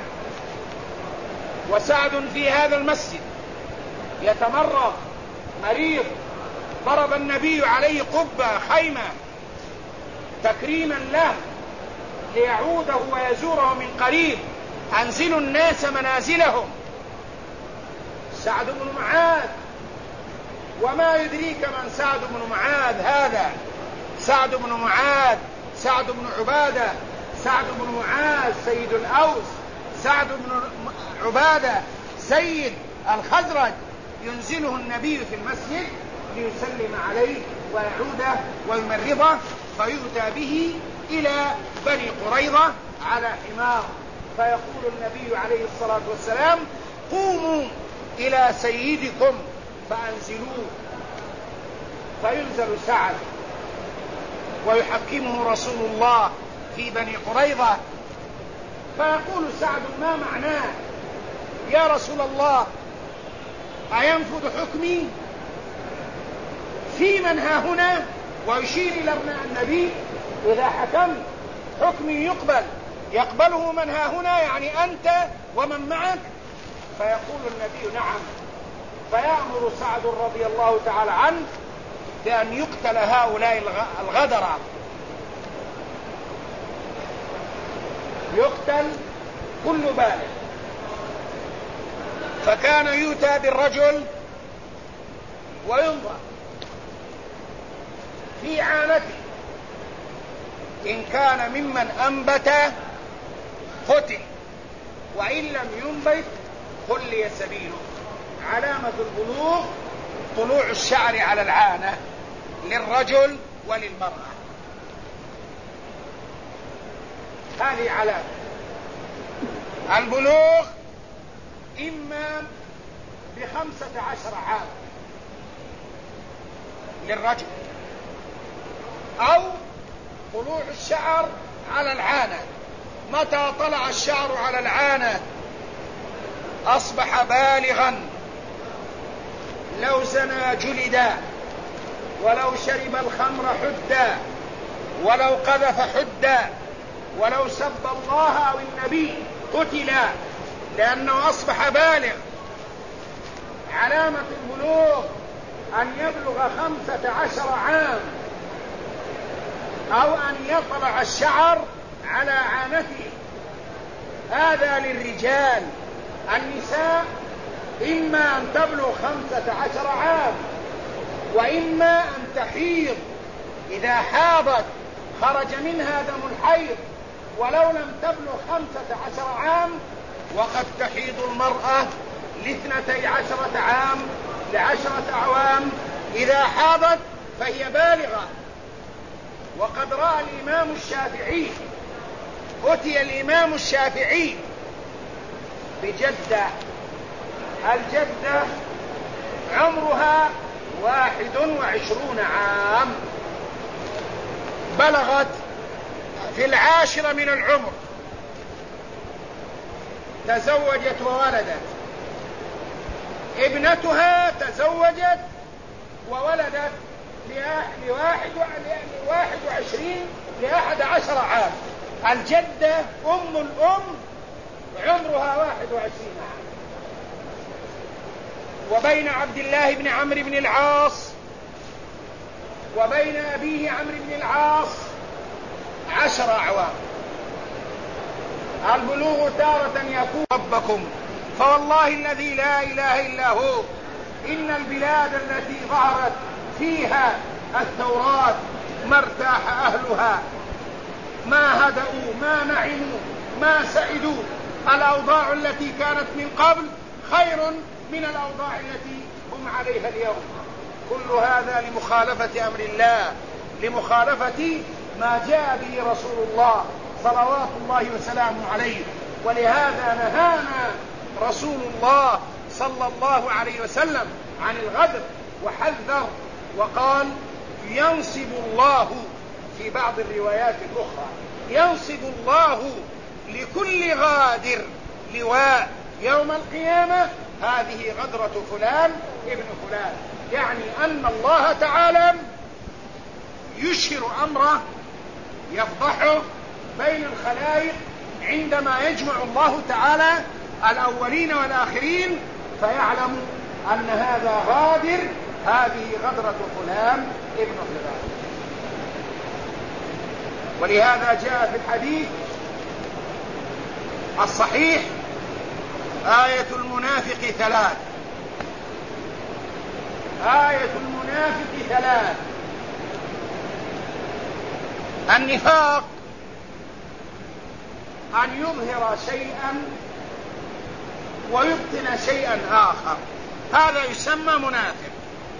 وسعد في هذا المسجد يتمرض مريض. ضرب النبي عليه قبة خيمة تكريما له ليعوده ويزوره من قريب. أنزلوا الناس منازلهم. سعد بن معاذ، وما يدريك من سعد بن معاذ هذا؟ سعد بن معاذ، سعد بن عبادة، سعد بن معاذ سيد الأوس، سعد بن عبادة سيد الخزرج. ينزله النبي في المسجد ليسلم عليه ويعوده ويمرضه، فيؤتى به إلى بني قريظة على حمار. فيقول النبي عليه الصلاة والسلام: قوموا إلى سيدكم فأنزلوه. فينزل سعد ويحكمه رسول الله في بني قريظة. فيقول سعد: ما معناه يا رسول الله؟ أينفذ حكمي في من ها هنا؟ ويشير إلى ابن النبي: إذا حكمت حكمي يقبل، يقبله من ها هنا يعني أنت ومن معك؟ فيقول النبي نعم. فيأمر سعد رضي الله تعالى عنه بأن يقتل هؤلاء الغدرة، يقتل كل بالغ. فكان يؤتى بالرجل وينظر في عانته، إن كان ممن أنبت قتل، وإن لم ينبت خلي سبيله. علامة البلوغ طلوع الشعر على العانة للرجل وللمرأة، هذه علامة البلوغ. إما ب15 عام للرجل، أو طلوع الشعر على العانة. متى طلع الشعر على العانة أصبح بالغا، لو زنى جلدا، ولو شرب الخمر حدا، ولو قذف حدا، ولو سب الله أو النبي قتلا، لأنه أصبح بالغ. علامة البلوغ أن يبلغ 15 عام، أو أن يطلع الشعر على عانته. هذا للرجال. النساء إما أن تبلغ 15 عام، وإما أن تحيض. إذا حاضت خرج منها دم الحيض، ولو لم تبلغ 15 عام. وقد تحيض المرأة ل12 عام ل10 أعوام. إذا حاضت فهي بالغة. وقد رأى الإمام الشافعي، أتي الإمام الشافعي بجدة، الجدة عمرها 21 عام، بلغت في 10 من العمر، تزوجت وولدت. ابنتها تزوجت وولدت ل11 عام. الجدة أم الأم عمرها 21 عام. وبين عبد الله بن عمرو بن العاص وبين أبيه عمرو بن العاص 10 أعوام. البلوغ تارة يكون ربكم، فوالله الذي لا إله إلا هو إن البلاد التي ظهرت فيها الثورات ما ارتاح أهلها، ما هدأوا، ما نعموا، ما سعدوا. الأوضاع التي كانت من قبل خير من الأوضاع التي هم عليها اليوم. كل هذا لمخالفة أمر الله، لمخالفة ما جاء به رسول الله صلوات الله وسلامه عليه. ولهذا نهانا رسول الله صلى الله عليه وسلم عن الغدر وحذر، وقال ينصب الله، في بعض الروايات الأخرى ينصب الله لكل غادر لواء يوم القيامة، هذه غدرة فلان ابن فلان. يعني أن الله تعالى يشهر أمره، يفضحه بين الخلائق عندما يجمع الله تعالى الأولين والآخرين، فيعلم أن هذا غادر، هذه غدرة فلان ابن فلان. ولهذا جاء في الحديث الصحيح آية المنافق 3. آية المنافق 3. النفاق أن يظهر شيئا ويبطن شيئا آخر، هذا يسمى منافق.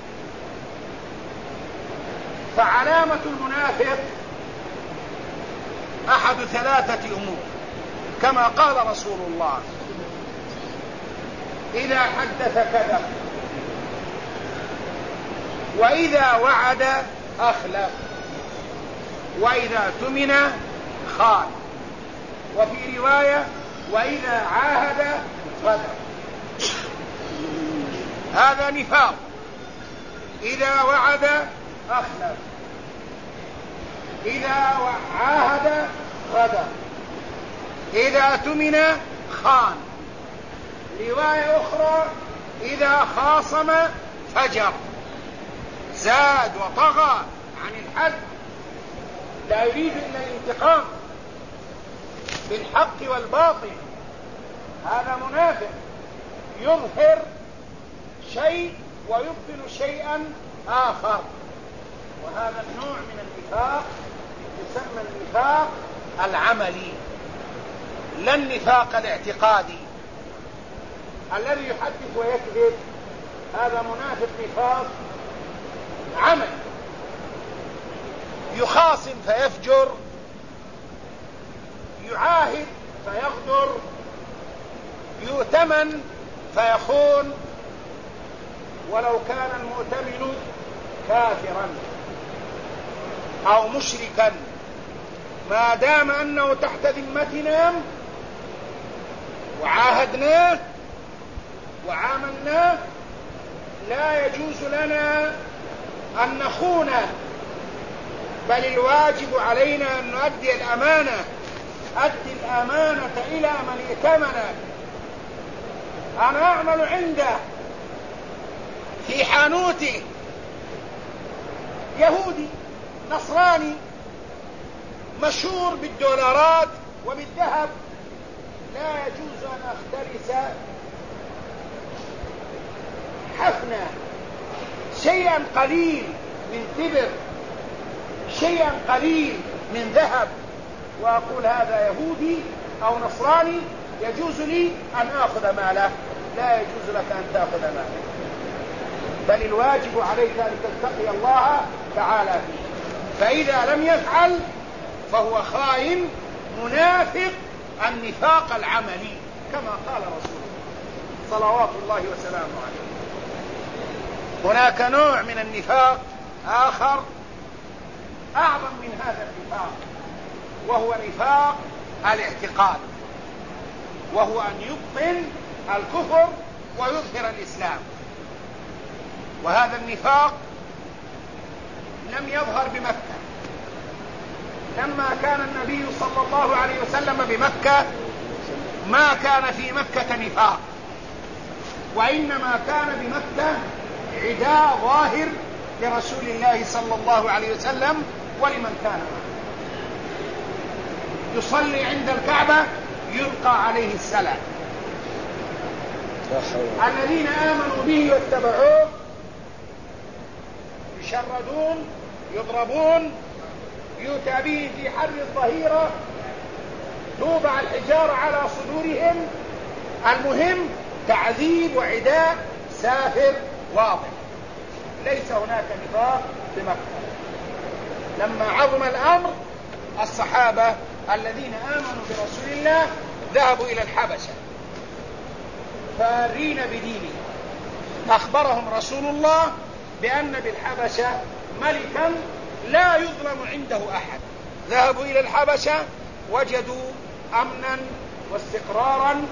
فعلامة المنافق أحد 3 أمور، كما قال رسول الله: إذا حدث كذب، وإذا وعد أخلف، وإذا اؤتمن خان، وفي رواية وإذا عاهد غدر. هذا نفاق. إذا وعد أخلف، إذا عاهد غدر. إذا اؤتمن خان. رواية أخرى إذا خاصم فجر، زاد وطغى عن الحد، لا يريد إلا الانتقام بالحق والباطل. هذا منافق يظهر شيء ويبطل شيئا آخر، وهذا النوع من النفاق يسمى النفاق العملي، لا النفاق الاعتقادي الذي يحدث ويكذب. هذا منافق نفاق عملي، يخاصم فيفجر، يعاهد فيغدر، يؤتمن فيخون، ولو كان المؤتمن كافرا أو مشركا ما دام أنه تحت ذمتنا وعاهدناه وعاملناه لا يجوز لنا أن نخونه، بل الواجب علينا أن نؤدي الأمانة. أدي الأمانة إلى من ائتمنك. أنا أعمل عنده في حانوته يهودي نصراني مشهور بالدولارات وبالذهب، لا يجوز أن أختلس حفنة شيئا قليل من تبر، شيئا قليل من ذهب، وأقول هذا يهودي أو نصراني يجوز لي أن آخذ ماله. لا يجوز لك أن تأخذ ماله، بل الواجب عليك أن تتقي الله تعالى فيه. فإذا لم يفعل فهو خائن منافق النفاق العملي كما قال رسول الله صلوات الله وسلامه عليه. هناك نوع من النفاق آخر أعظم من هذا النفاق، وهو نفاق الاعتقاد، وهو أن يبطن الكفر ويظهر الإسلام. وهذا النفاق لم يظهر بمكة. لما كان النبي صلى الله عليه وسلم بمكة ما كان في مكة نفاق، وإنما كان بمكة عداء ظاهر لرسول الله صلى الله عليه وسلم ولمن كان معه. يصلي عند الكعبة يلقى عليه السلام. الذين آمنوا به واتبعوه يشردون، يضربون، يؤتى به في حر الظهيرة، توضع الحجارة على صدورهم. المهم تعذيب وعداء سافر واضح. ليس هناك نفاق بمكة. لما عظم الأمر الصحابة الذين آمنوا برسول الله ذهبوا إلى الحبشة فارين بدينه. أخبرهم رسول الله بأن بالحبشة ملكا لا يظلم عنده أحد. ذهبوا إلى الحبشة وجدوا أمنا واستقرارا.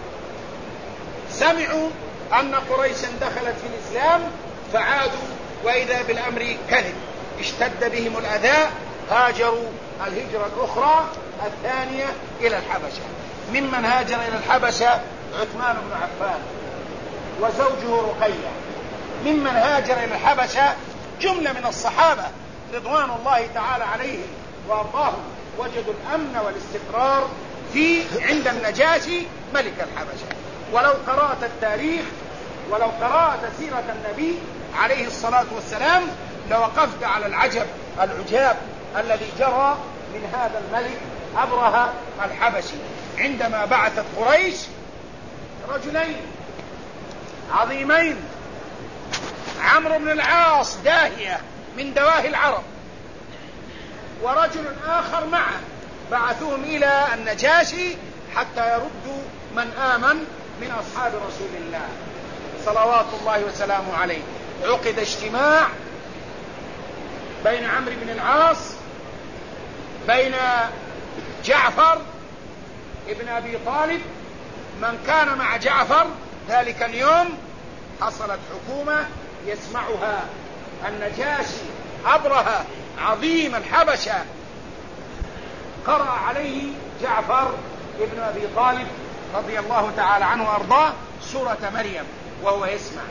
سمعوا أن قريشا دخلت في الإسلام فعادوا، وإذا بالأمر كذب. اشتد بهم الأذى، هاجروا الهجرة الأخرى الثانية إلى الحبشة. ممن هاجر إلى الحبشة عثمان بن عفان وزوجه رقية. ممن هاجر إلى الحبشة جملة من الصحابة رضوان الله تعالى عليهم وأرضاهم، وجدوا الأمن والاستقرار عند النجاشي ملك الحبشة. ولو قرأت التاريخ ولو قرأت سيرة النبي عليه الصلاة والسلام لوقفت على العجب العجاب الذي جرى من هذا الملك أبرهة الحبشي عندما بعثت قريش رجلين عظيمين، عمرو بن العاص داهية من دواهي العرب، ورجل آخر معه، بعثوهم إلى النجاشي حتى يردوا من آمن من أصحاب رسول الله صلوات الله وسلامه عليه. عقد اجتماع بين عمرو بن العاص بين جعفر ابن أبي طالب. من كان مع جعفر ذلك اليوم حصلت حكومة يسمعها النجاشي أبرهة عظيم الحبشة. قرأ عليه جعفر ابن أبي طالب رضي الله تعالى عنه وأرضاه سورة مريم وهو يسمع.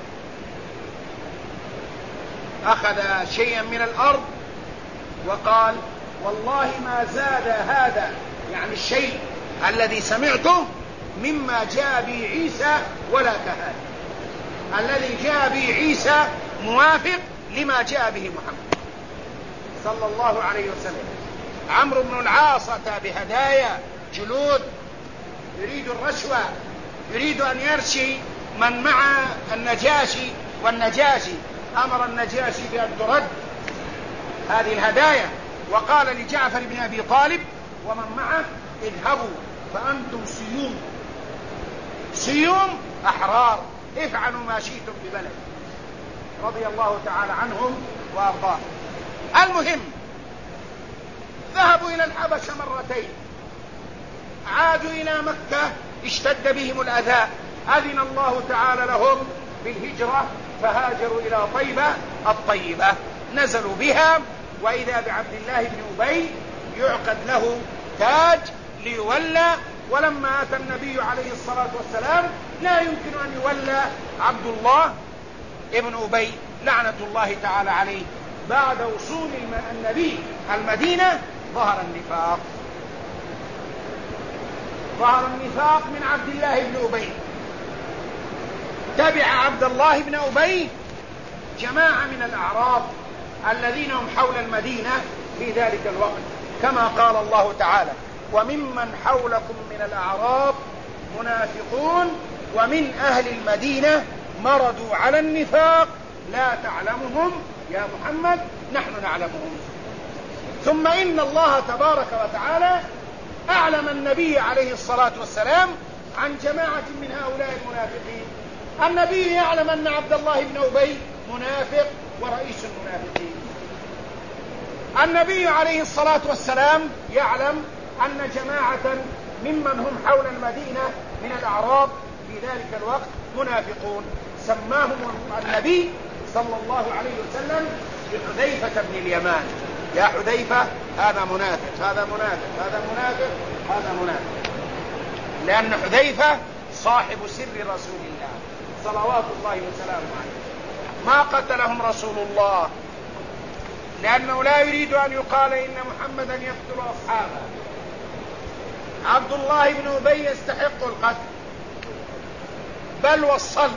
أخذ شيئا من الأرض وقال والله ما زاد هذا، يعني الشيء الذي سمعته، مما جاء به عيسى ولا كهذا. الذي جاء به عيسى موافق لما جاء به محمد صلى الله عليه وسلم. عمرو بن العاص أتى بهدايا جلود يريد الرشوة، يريد أن يرشي من مع النجاشي، والنجاشي أمر النجاشي بأن ترد هذه الهدايا، وقال لجعفر بن أبي طالب ومن معه اذهبوا فأنتم سيوم أحرار، افعلوا ما شئتم ببلد. رضي الله تعالى عنهم وأرضاه. المهم ذهبوا إلى الحبشة مرتين، عادوا إلى مكة اشتد بهم الأذى، أذن الله تعالى لهم بالهجرة فهاجروا إلى طيبة الطيبة، نزلوا بها، وإذا بعبد الله بن أبي يعقد له تاج ليولى. ولما أتى النبي عليه الصلاة والسلام لا يمكن أن يولى عبد الله ابن أبي لعنة الله تعالى عليه. بعد وصول النبي المدينة ظهر النفاق من عبد الله بن أبي. تبع عبد الله بن أبي جماعة من الأعراب الذين هم حول المدينة في ذلك الوقت، كما قال الله تعالى وممن حولكم من الأعراب منافقون ومن أهل المدينة مرضوا على النفاق لا تعلمهم يا محمد نحن نعلمهم. ثم إن الله تبارك وتعالى أعلم النبي عليه الصلاة والسلام عن جماعة من هؤلاء المنافقين. النبي يعلم أن عبد الله بن أبي منافق ورئيس المنافقين. النبي عليه الصلاة والسلام يعلم أن جماعة ممن هم حول المدينة من الأعراب في ذلك الوقت منافقون، سماهم النبي صلى الله عليه وسلم بحذيفة بن اليمان. يا حذيفة هذا منافق، هذا منافق، هذا منافق، هذا منافق، لأن حذيفة صاحب سر رسول الله صلوات الله وسلامه عليه. ما قتلهم رسول الله لأنه لا يريد أن يقال إن محمدا يقتل أصحابه. عبد الله بن أبي يستحق القتل بل والصلب،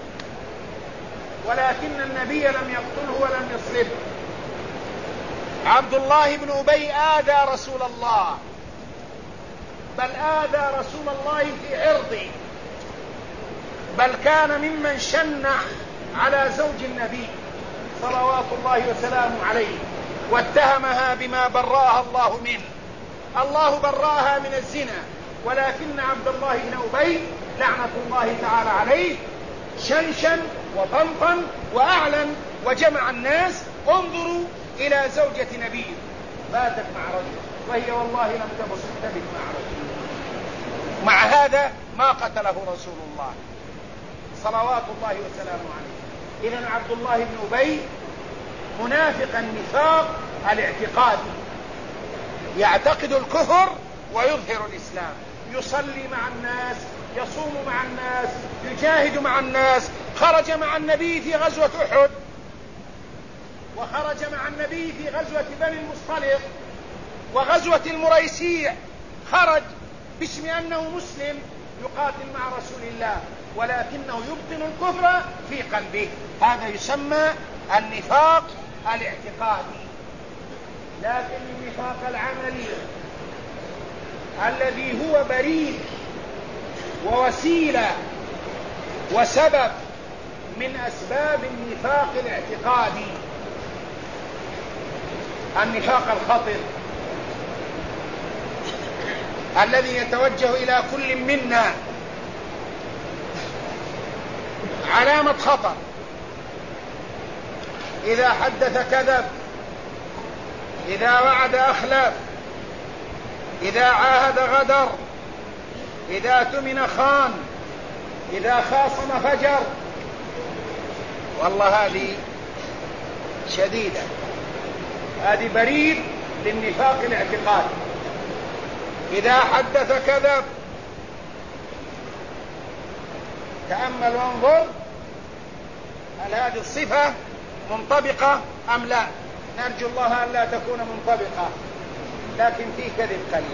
ولكن النبي لم يقتله ولم يصلبه. عبد الله بن أبي آذى رسول الله، بل آذى رسول الله في عرضه، بل كان ممن شنع على زوج النبي صلوات الله وسلامه عليه، واتهمها بما برأها الله منه. الله برأها من الزنا، ولكن عبد الله بن أبي لعنة الله تعالى عليه شنشن وطنطن وأعلن وجمع الناس انظروا إلى زوجة نبي باتت مع رجل وهي والله لم تبت مع رجل. مع هذا ما قتله رسول الله صلوات الله وسلامه عليه. إذن عبد الله بن أبي منافق النفاق الاعتقادي، يعتقد الكفر ويظهر الإسلام، يصلي مع الناس، يصوم مع الناس، يجاهد مع الناس. خرج مع النبي في غزوة أحد، وخرج مع النبي في غزوة بني المصطلق وغزوة المريسيع. خرج باسم أنه مسلم يقاتل مع رسول الله، ولكنه يبطن الكفر في قلبه. هذا يسمى النفاق الاعتقادي. لكن النفاق العملي الذي هو بريد ووسيلة وسبب من أسباب النفاق الاعتقادي، النفاق الخطر الذي يتوجه إلى كل منا علامة خطر. إذا حدث كذب، إذا وعد أخلف، إذا عاهد غدر، إذا اؤتمن خان، إذا خاصم فجر. والله هذه شديدة، هذه بريد للنفاق الاعتقادي. إذا حدث كذب، تأمل وانظر هل هذه الصفة منطبقة أم لا. نرجو الله أن لا تكون منطبقة، لكن في كذب قليل.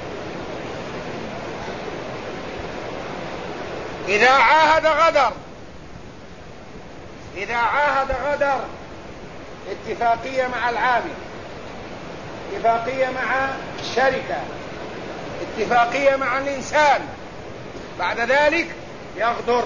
إذا عاهد غدر، إذا عاهد غدر. اتفاقية مع العامل، اتفاقية مع الشركة، اتفاقية مع الإنسان، بعد ذلك يغدر،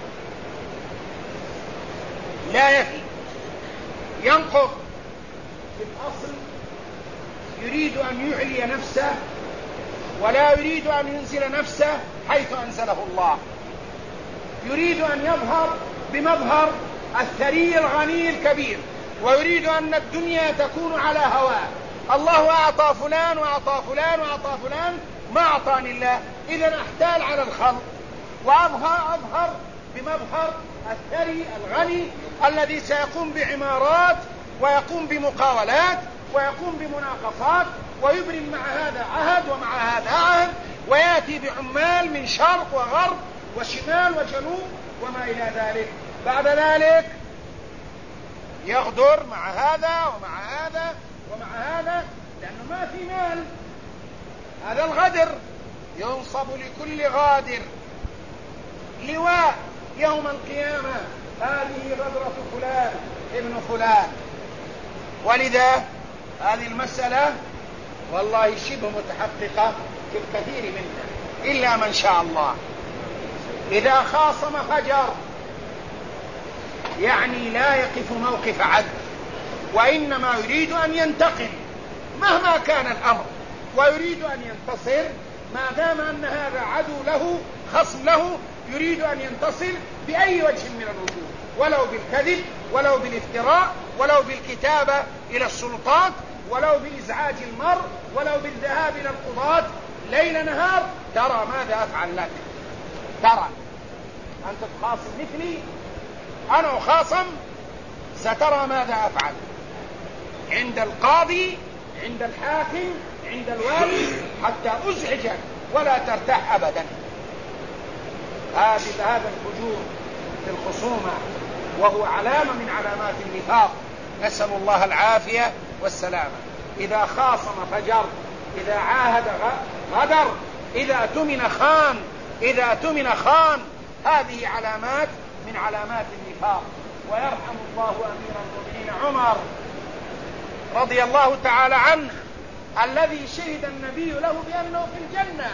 لا يفي، ينقض. في الأصل يريد أن يعلي نفسه ولا يريد أن ينزل نفسه حيث أنزله الله، يريد أن يظهر بمظهر الثري الغني الكبير، ويريد أن الدنيا تكون على هواه. الله أعطى فلان وأعطى فلان وأعطى فلان، ما أعطاني الله، إذن أحتال على الخلق وأظهر بمظهر الثري الغني الذي سيقوم بعمارات ويقوم بمقاولات ويقوم بمناقصات ويبرم مع هذا عهد ومع هذا عهد، ويأتي بعمال من شرق وغرب وشمال وجنوب وما إلى ذلك. بعد ذلك يغدر مع هذا ومع هذا ومع هذا، لأنه ما في مال. هذا الغدر ينصب لكل غادر لواء يوم القيامة، هذه غدرة فلان ابن فلان. ولذا هذه المسألة والله شبه متحققة في الكثير منها إلا من شاء الله. إذا خاصم فجر، يعني لا يقف موقف عدل، وإنما يريد أن ينتقم مهما كان الأمر، ويريد أن ينتصر ما دام أن هذا عدو له خصم له، يريد أن ينتصر بأي وجه من الوجوه، ولو بالكذب ولو بالافتراء ولو بالكتابة إلى السلطات ولو بإزعاج المرء ولو بالذهاب إلى القضاة ليل نهار. ترى ماذا أفعل لك، ترى أنت تخاصم مثلي، أنا أخاصم، سترى ماذا أفعل عند القاضي، عند الحاكم، عند الوالي، حتى أزعجك ولا ترتاح أبدا. هذا الفجور في الخصومة وهو علامة من علامات النفاق، نسأل الله العافية والسلامة. إذا خاصم فجر، إذا عاهد غدر، إذا اؤتمن خان، إذا اؤتمن خان. هذه علامات من علامات النفاق. ويرحم الله أمير المؤمنين عمر رضي الله تعالى عنه، الذي شهد النبي له بأنه في الجنة.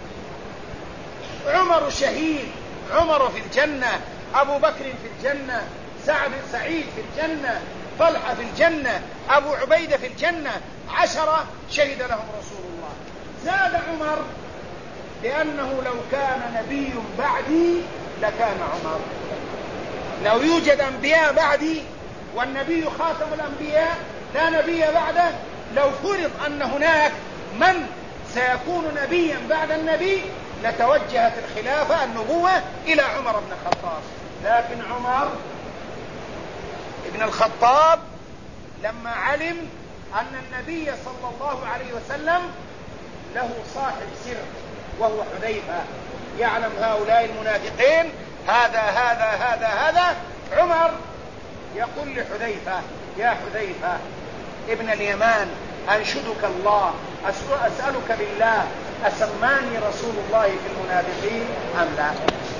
عمر شهيد، عمر في الجنة، أبو بكر في الجنة، سعيد في الجنة، طلحة في الجنة، أبو عبيدة في الجنة، 10 شهد لهم رسول الله. زاد عمر لأنه لو كان نبي بعدي لكان عمر. لو يوجد أنبياء بعدي والنبي خاتم الأنبياء لا نبي بعده، لو فرض أن هناك من سيكون نبيا بعد النبي لتوجهت الخلافة النبوة إلى عمر بن الخطاب. لكن عمر ابن الخطاب لما علم أن النبي صلى الله عليه وسلم له صاحب سر وهو حذيفة، يعلم هؤلاء المنافقين هذا، عمر يقول لحذيفة: يا حذيفة ابن اليمان، أنشدك الله، أسألك بالله، أسماني رسول الله في المنافقين أم لا؟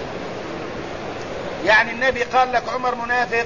يعني النبي قال لك عمر منافق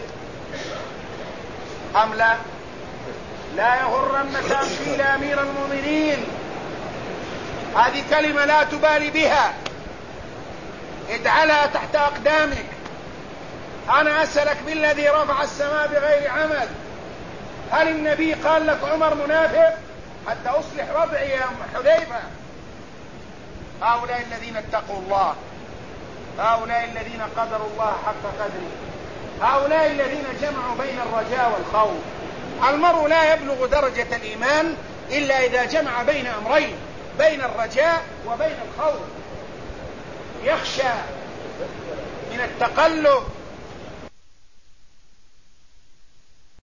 أم لا؟ لا يغرنك أن قيل أمير المؤمنين، هذه كلمة لا تبالي بها، اجعلها تحت أقدامك. أنا أسألك بالذي رفع السماء بغير عمل، هل النبي قال لك عمر منافق حتى أصلح وضعي يا حذيفة؟ هؤلاء الذين اتقوا الله، هؤلاء الذين قدروا الله حق قدره، هؤلاء الذين جمعوا بين الرجاء والخوف. المرء لا يبلغ درجة الإيمان إلا إذا جمع بين أمرين، بين الرجاء وبين الخوف. يخشى من التقلب